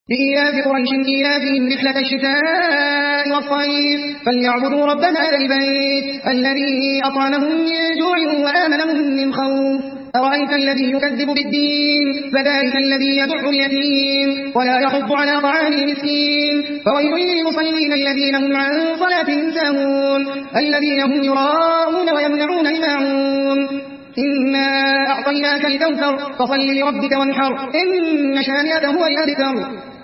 لإيلاف قريش إيلافهم رحلة الشتاء والصيف فليعبدوا رب هذا البيت الذي أطعمهم من جوع وآمنهم من خوف أرأيت الذي يكذب بالدين فذلك الذي يدع اليتيم ولا يحض على طعام المسكين فويل للمصلين الذين هم عن صلاتهم ساهون الذين هم يراءون ويمنعون الماعون إنا أعطيناك الكوثر فصل لربك وانحر إن شانئك هو الأبتر